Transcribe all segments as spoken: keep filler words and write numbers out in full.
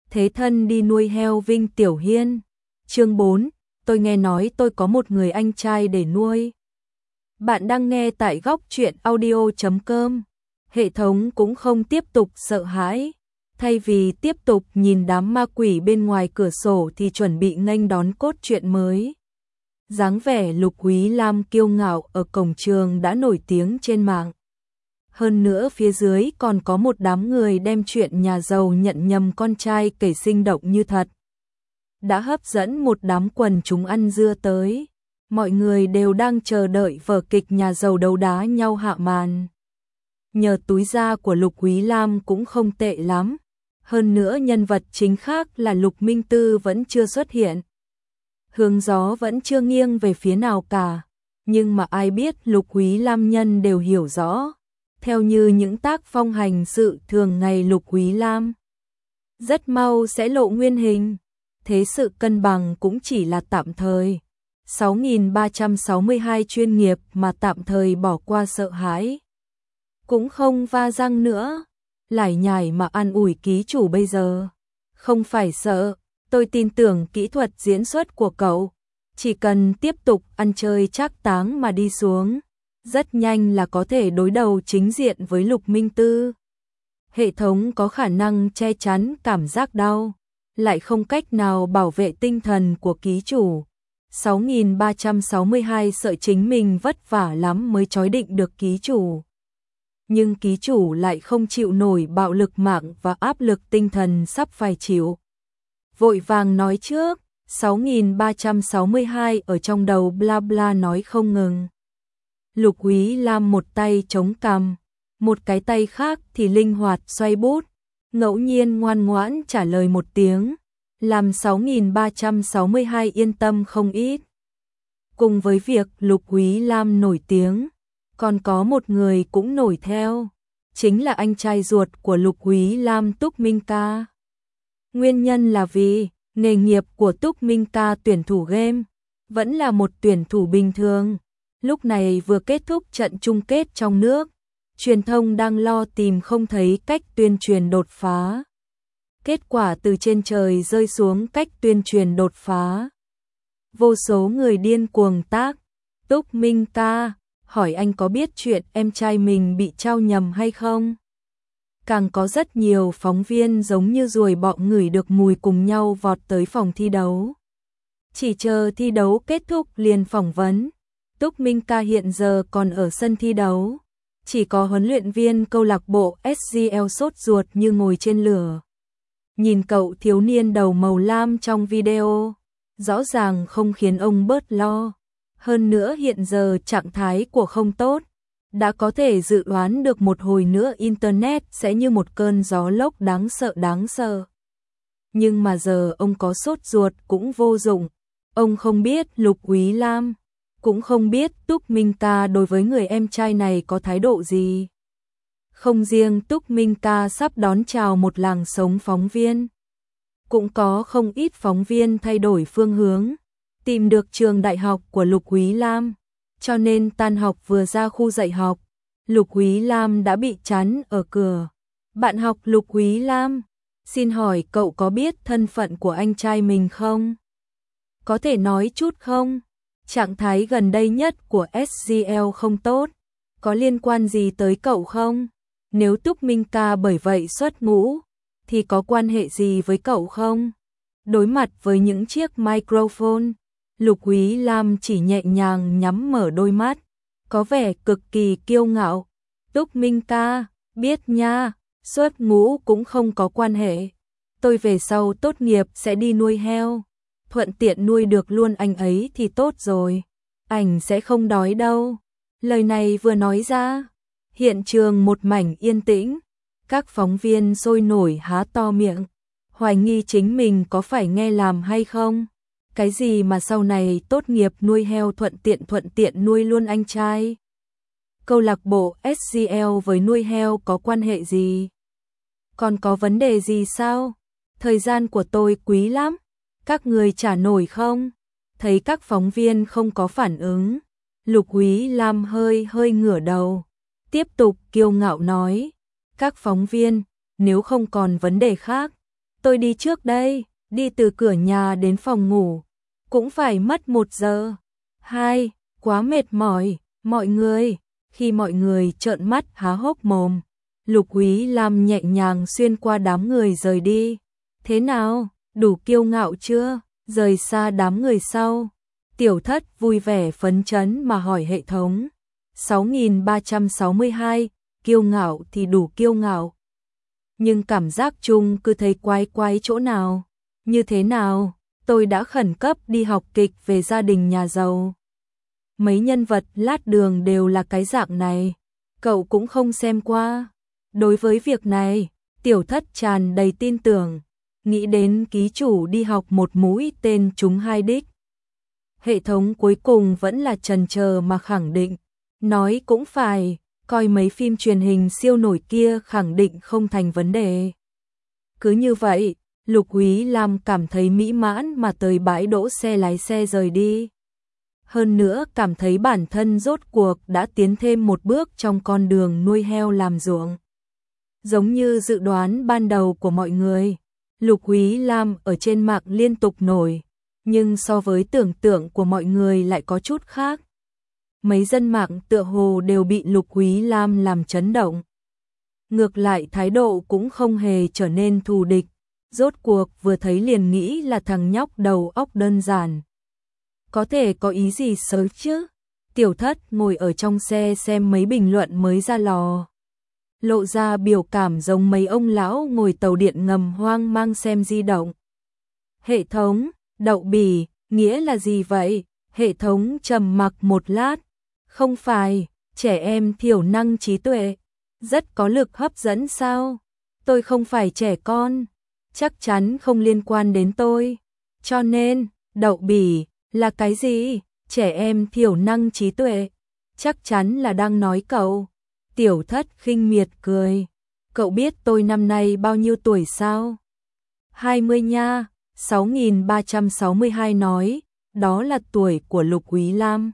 thế thân đi nuôi heo Vinh Tiểu Hiên. Chương bốn, tôi nghe nói tôi có một người anh trai để nuôi. Bạn đang nghe tại góc truyện audio chấm com. Hệ thống cũng không tiếp tục sợ hãi. Thay vì tiếp tục nhìn đám ma quỷ bên ngoài cửa sổ thì chuẩn bị nghênh đón cốt truyện mới. Dáng vẻ Lục Quý Lam kiêu ngạo ở cổng trường đã nổi tiếng trên mạng. Hơn nữa phía dưới còn có một đám người đem chuyện nhà giàu nhận nhầm con trai kể sinh động như thật. Đã hấp dẫn một đám quần chúng ăn dưa tới. Mọi người đều đang chờ đợi vở kịch nhà giàu đấu đá nhau hạ màn. Nhờ túi da của Lục Quý Lam cũng không tệ lắm. Hơn nữa nhân vật chính khác là Lục Minh Tư vẫn chưa xuất hiện. Hướng gió vẫn chưa nghiêng về phía nào cả. Nhưng mà ai biết Lục Quý Lam nhân đều hiểu rõ. Theo như những tác phong hành sự thường ngày Lục Quý Lam rất mau sẽ lộ nguyên hình. Thế sự cân bằng cũng chỉ là tạm thời. sáu nghìn ba trăm sáu mươi hai chuyên nghiệp mà tạm thời bỏ qua sợ hãi. Cũng không va răng nữa. Lải nhải mà an ủi ký chủ bây giờ. Không phải sợ, tôi tin tưởng kỹ thuật diễn xuất của cậu. Chỉ cần tiếp tục ăn chơi trác táng mà đi xuống. Rất nhanh là có thể đối đầu chính diện với Lục Minh Tư. Hệ thống có khả năng che chắn cảm giác đau. Lại không cách nào bảo vệ tinh thần của ký chủ. sáu nghìn ba trăm sáu mươi hai sợ chính mình vất vả lắm mới trói định được ký chủ. Nhưng ký chủ lại không chịu nổi bạo lực mạng và áp lực tinh thần sắp phải chịu. Vội vàng nói trước, sáu nghìn ba trăm sáu mươi hai ở trong đầu bla bla nói không ngừng. Lục Quý Lam một tay chống cằm, một cái tay khác thì linh hoạt xoay bút, ngẫu nhiên ngoan ngoãn trả lời một tiếng, làm sáu nghìn ba trăm sáu mươi hai yên tâm không ít. Cùng với việc Lục Quý Lam nổi tiếng, còn có một người cũng nổi theo, chính là anh trai ruột của Lục Quý Lam Túc Minh Ca. Nguyên nhân là vì nghề nghiệp của Túc Minh Ca tuyển thủ game, vẫn là một tuyển thủ bình thường. Lúc này vừa kết thúc trận chung kết trong nước, truyền thông đang lo tìm không thấy cách tuyên truyền đột phá. Kết quả từ trên trời rơi xuống cách tuyên truyền đột phá. Vô số người điên cuồng tác, Túc Minh Ca, hỏi anh có biết chuyện em trai mình bị trao nhầm hay không? Càng có rất nhiều phóng viên giống như ruồi bọ ngửi được mùi cùng nhau vọt tới phòng thi đấu. Chỉ chờ thi đấu kết thúc liền phỏng vấn. Túc Minh Ca hiện giờ còn ở sân thi đấu. Chỉ có huấn luyện viên câu lạc bộ ét giê lờ sốt ruột như ngồi trên lửa. Nhìn cậu thiếu niên đầu màu lam trong video, rõ ràng không khiến ông bớt lo. Hơn nữa hiện giờ trạng thái của không tốt, đã có thể dự đoán được một hồi nữa Internet sẽ như một cơn gió lốc đáng sợ đáng sợ. Nhưng mà giờ ông có sốt ruột cũng vô dụng. Ông không biết Lục Quý Lam, cũng không biết Túc Minh Ca đối với người em trai này có thái độ gì. Không riêng Túc Minh Ca sắp đón chào một làng sống phóng viên, cũng có không ít phóng viên thay đổi phương hướng, tìm được trường đại học của Lục Quý Lam, cho nên tan học vừa ra khu dạy học, Lục Quý Lam đã bị chắn ở cửa. Bạn học Lục Quý Lam, xin hỏi cậu có biết thân phận của anh trai mình không? Có thể nói chút không? Trạng thái gần đây nhất của ét giê lờ không tốt, có liên quan gì tới cậu không? Nếu Túc Minh Ca bởi vậy xuất ngũ, thì có quan hệ gì với cậu không? Đối mặt với những chiếc microphone, Lục Quý Lam chỉ nhẹ nhàng nhắm mở đôi mắt, có vẻ cực kỳ kiêu ngạo. Túc Minh Ca, biết nha, xuất ngũ cũng không có quan hệ. Tôi về sau tốt nghiệp sẽ đi nuôi heo, thuận tiện nuôi được luôn anh ấy thì tốt rồi. Ảnh sẽ không đói đâu. Lời này vừa nói ra, hiện trường một mảnh yên tĩnh. Các phóng viên sôi nổi há to miệng, hoài nghi chính mình có phải nghe làm hay không. Cái gì mà sau này tốt nghiệp nuôi heo thuận tiện thuận tiện nuôi luôn anh trai? Câu lạc bộ ét giê lờ với nuôi heo có quan hệ gì? Còn có vấn đề gì sao? Thời gian của tôi quý lắm, các người trả nổi không? Thấy các phóng viên không có phản ứng, Lục Quý Lam hơi hơi ngửa đầu, tiếp tục kiêu ngạo nói, các phóng viên, nếu không còn vấn đề khác, Tôi đi trước đây, đi từ cửa nhà đến phòng ngủ, cũng phải mất một giờ. Hai, quá mệt mỏi, mọi người. Khi mọi người trợn mắt há hốc mồm, Lục Úy Lam nhẹ nhàng xuyên qua đám người rời đi. Thế nào, đủ kiêu ngạo chưa? Rời xa đám người sau. Tiểu Thất vui vẻ phấn chấn mà hỏi hệ thống. sáu nghìn ba trăm sáu mươi hai, kiêu ngạo thì đủ kiêu ngạo. Nhưng cảm giác chung cứ thấy quái quái chỗ nào. Như thế nào, tôi đã khẩn cấp đi học kịch về gia đình nhà giàu. Mấy nhân vật lát đường đều là cái dạng này. Cậu cũng không xem qua. Đối với việc này, Tiểu Thất tràn đầy tin tưởng. Nghĩ đến ký chủ đi học một mũi tên trúng hai đích. Hệ thống cuối cùng vẫn là chần chờ mà khẳng định. Nói cũng phải, coi mấy phim truyền hình siêu nổi kia khẳng định không thành vấn đề. Cứ như vậy, Lục Úy Lam cảm thấy mỹ mãn mà tới bãi đỗ xe lái xe rời đi. Hơn nữa cảm thấy bản thân rốt cuộc đã tiến thêm một bước trong con đường nuôi heo làm ruộng. Giống như dự đoán ban đầu của mọi người, Lục Úy Lam ở trên mạng liên tục nổi, nhưng so với tưởng tượng của mọi người lại có chút khác. Mấy dân mạng tựa hồ đều bị Lục Úy Lam làm chấn động. Ngược lại thái độ cũng không hề trở nên thù địch, rốt cuộc vừa thấy liền nghĩ là thằng nhóc đầu óc đơn giản. Có thể có ý gì xấu chứ? Tiểu Thất ngồi ở trong xe xem mấy bình luận mới ra lò. Lộ ra biểu cảm giống mấy ông lão ngồi tàu điện ngầm hoang mang xem di động. Hệ thống, đậu bỉ, nghĩa là gì vậy? Hệ thống trầm mặc một lát. Không phải, trẻ em thiểu năng trí tuệ, rất có lực hấp dẫn sao? Tôi không phải trẻ con, chắc chắn không liên quan đến tôi. Cho nên, đậu bỉ là cái gì? Trẻ em thiểu năng trí tuệ, chắc chắn là đang nói cậu. Tiểu Thất khinh miệt cười. Cậu biết tôi năm nay bao nhiêu tuổi sao? hai mươi nha. sáu nghìn ba trăm sáu mươi hai nói, đó là tuổi của Lục Úy Lam.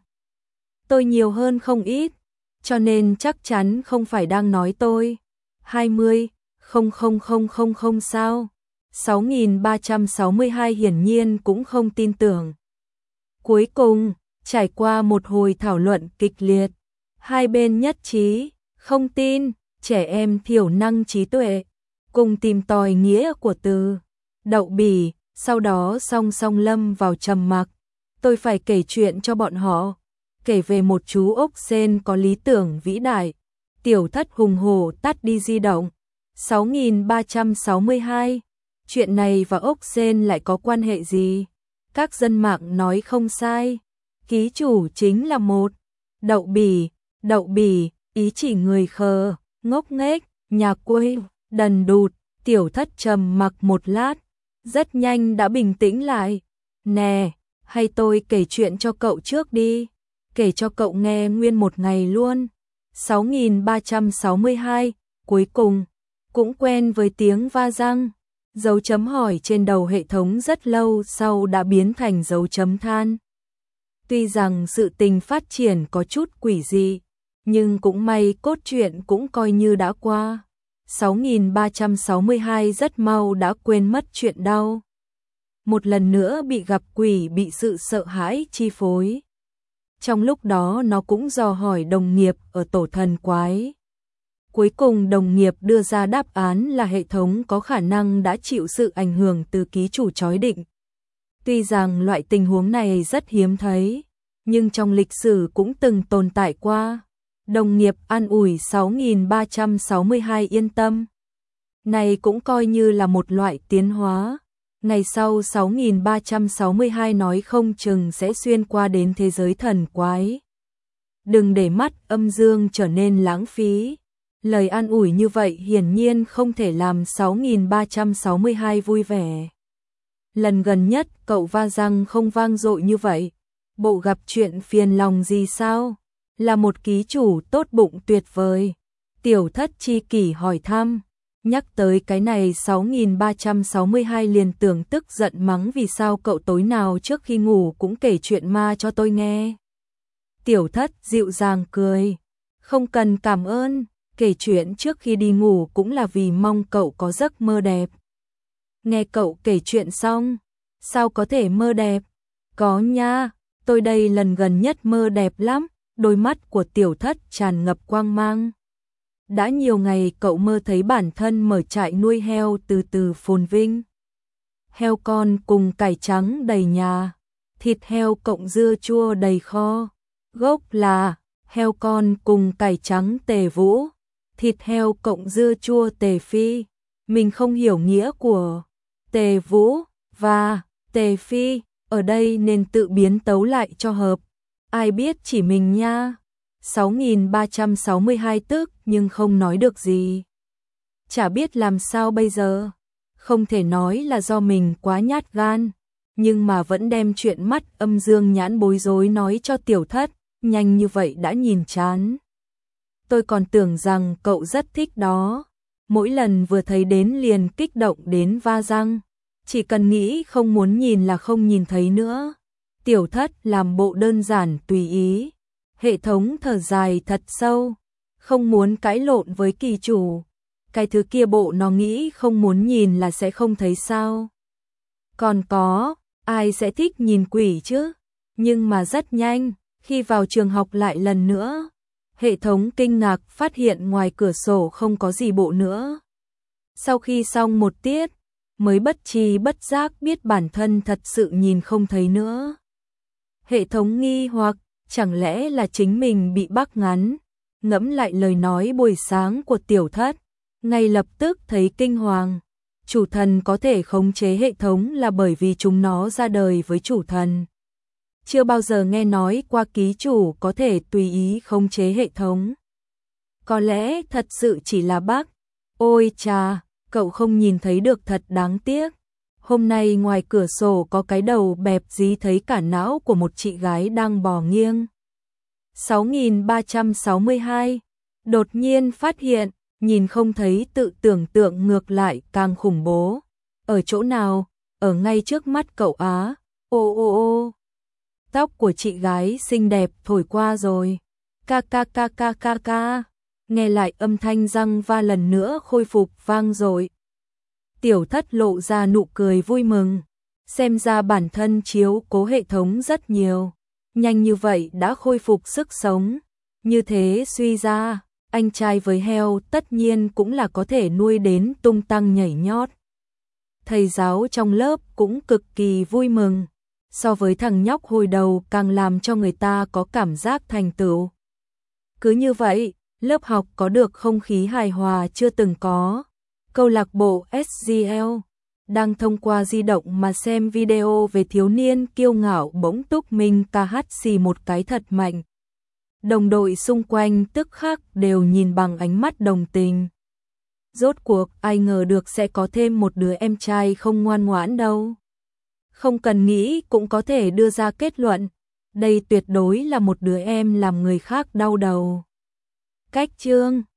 Tôi nhiều hơn không ít, cho nên chắc chắn không phải đang nói tôi. hai mươi, không không không không không sao? sáu nghìn ba trăm sáu mươi hai hiển nhiên cũng không tin tưởng. Cuối cùng, trải qua một hồi thảo luận kịch liệt, hai bên nhất trí, không tin, trẻ em thiểu năng trí tuệ, cùng tìm tòi nghĩa của từ đậu bỉ, sau đó song song lâm vào trầm mặc. Tôi phải kể chuyện cho bọn họ, kể về một chú ốc sên có lý tưởng vĩ đại. Tiểu Thất hùng hổ tắt đi di động. sáu nghìn ba trăm sáu mươi hai, chuyện này và ốc sên lại có quan hệ gì? Các dân mạng nói không sai, ký chủ chính là một đậu bỉ, đậu bỉ, ý chỉ người khờ, ngốc nghếch, nhà quê, đần đụt. Tiểu Thất trầm mặc một lát, rất nhanh đã bình tĩnh lại. Nè, hay tôi kể chuyện cho cậu trước đi, kể cho cậu nghe nguyên một ngày luôn. sáu nghìn ba trăm sáu mươi hai, cuối cùng, cũng quen với tiếng va răng. Dấu chấm hỏi trên đầu hệ thống rất lâu sau đã biến thành dấu chấm than. Tuy rằng sự tình phát triển có chút quỷ dị, nhưng cũng may cốt truyện cũng coi như đã qua. sáu nghìn ba trăm sáu mươi hai rất mau đã quên mất chuyện đau. Một lần nữa bị gặp quỷ, bị sự sợ hãi chi phối. Trong lúc đó nó cũng dò hỏi đồng nghiệp ở tổ thần quái. Cuối cùng đồng nghiệp đưa ra đáp án là hệ thống có khả năng đã chịu sự ảnh hưởng từ ký chủ chói định. Tuy rằng loại tình huống này rất hiếm thấy, nhưng trong lịch sử cũng từng tồn tại qua. Đồng nghiệp an ủi sáu nghìn ba trăm sáu mươi hai yên tâm. Này cũng coi như là một loại tiến hóa. Ngày sau sáu nghìn ba trăm sáu mươi hai nói không chừng sẽ xuyên qua đến thế giới thần quái. Đừng để mắt âm dương trở nên lãng phí. Lời an ủi như vậy hiển nhiên không thể làm sáu nghìn ba trăm sáu mươi hai vui vẻ. Lần gần nhất cậu va răng không vang dội như vậy. Bộ gặp chuyện phiền lòng gì sao? Là một ký chủ tốt bụng tuyệt vời. Tiểu Thất chi kỷ hỏi thăm. Nhắc tới cái này sáu nghìn ba trăm sáu mươi hai liền tưởng tức giận mắng vì sao cậu tối nào trước khi ngủ cũng kể chuyện ma cho tôi nghe. Tiểu Thất dịu dàng cười. Không cần cảm ơn, kể chuyện trước khi đi ngủ cũng là vì mong cậu có giấc mơ đẹp. Nghe cậu kể chuyện xong, sao có thể mơ đẹp? Có nha, tôi đây lần gần nhất mơ đẹp lắm, đôi mắt của Tiểu Thất tràn ngập quang mang. Đã nhiều ngày cậu mơ thấy bản thân mở trại nuôi heo từ từ phồn vinh. Heo con cùng cải trắng đầy nhà, thịt heo cộng dưa chua đầy kho. Gốc là heo con cùng cải trắng Tề Vũ, thịt heo cộng dưa chua Tề Phi. Mình không hiểu nghĩa của Tề Vũ và Tề Phi ở đây nên tự biến tấu lại cho hợp. Ai biết chỉ mình nha. sáu nghìn ba trăm sáu mươi hai tức nhưng không nói được gì. Chả biết làm sao bây giờ. Không thể nói là do mình quá nhát gan, nhưng mà vẫn đem chuyện mắt âm dương nhãn bối rối nói cho Tiểu Thất, nhanh như vậy đã nhìn chán. Tôi còn tưởng rằng cậu rất thích đó. Mỗi lần vừa thấy đến liền kích động đến va răng. Chỉ cần nghĩ không muốn nhìn là không nhìn thấy nữa. Tiểu Thất làm bộ đơn giản tùy ý. Hệ thống thở dài thật sâu. Không muốn cãi lộn với kỳ chủ. Cái thứ kia bộ nó nghĩ không muốn nhìn là sẽ không thấy sao. Còn có, ai sẽ thích nhìn quỷ chứ? Nhưng mà rất nhanh, khi vào trường học lại lần nữa, hệ thống kinh ngạc phát hiện ngoài cửa sổ không có gì bộ nữa. Sau khi xong một tiết, mới bất tri bất giác biết bản thân thật sự nhìn không thấy nữa. Hệ thống nghi hoặc, chẳng lẽ là chính mình bị bắt ngắn? Ngẫm lại lời nói buổi sáng của Tiểu Thất, ngay lập tức thấy kinh hoàng. Chủ thần có thể khống chế hệ thống là bởi vì chúng nó ra đời với chủ thần. Chưa bao giờ nghe nói qua ký chủ có thể tùy ý khống chế hệ thống. Có lẽ thật sự chỉ là bug. Ôi chà, cậu không nhìn thấy được thật đáng tiếc. Hôm nay ngoài cửa sổ có cái đầu bẹp dí thấy cả não của một chị gái đang bò nghiêng. sáu nghìn ba trăm sáu mươi hai. Đột nhiên phát hiện, nhìn không thấy tự tưởng tượng ngược lại càng khủng bố. Ở chỗ nào? Ở ngay trước mắt cậu á. Ô ô ô. Tóc của chị gái xinh đẹp thổi qua rồi. Ca ca ca ca ca ca. Nghe lại âm thanh răng va lần nữa khôi phục vang dội. Tiểu Thất lộ ra nụ cười vui mừng. Xem ra bản thân chiếu cố hệ thống rất nhiều. Nhanh như vậy đã khôi phục sức sống. Như thế suy ra, anh trai với heo tất nhiên cũng là có thể nuôi đến tung tăng nhảy nhót. Thầy giáo trong lớp cũng cực kỳ vui mừng. So với thằng nhóc hồi đầu càng làm cho người ta có cảm giác thành tựu. Cứ như vậy, lớp học có được không khí hài hòa chưa từng có. Câu lạc bộ ét giê lờ đang thông qua di động mà xem video về thiếu niên kiêu ngạo bỗng túc mình ca hát xì một cái thật mạnh. Đồng đội xung quanh tức khắc đều nhìn bằng ánh mắt đồng tình. Rốt cuộc ai ngờ được sẽ có thêm một đứa em trai không ngoan ngoãn đâu. Không cần nghĩ cũng có thể đưa ra kết luận. Đây tuyệt đối là một đứa em làm người khác đau đầu. Cách chương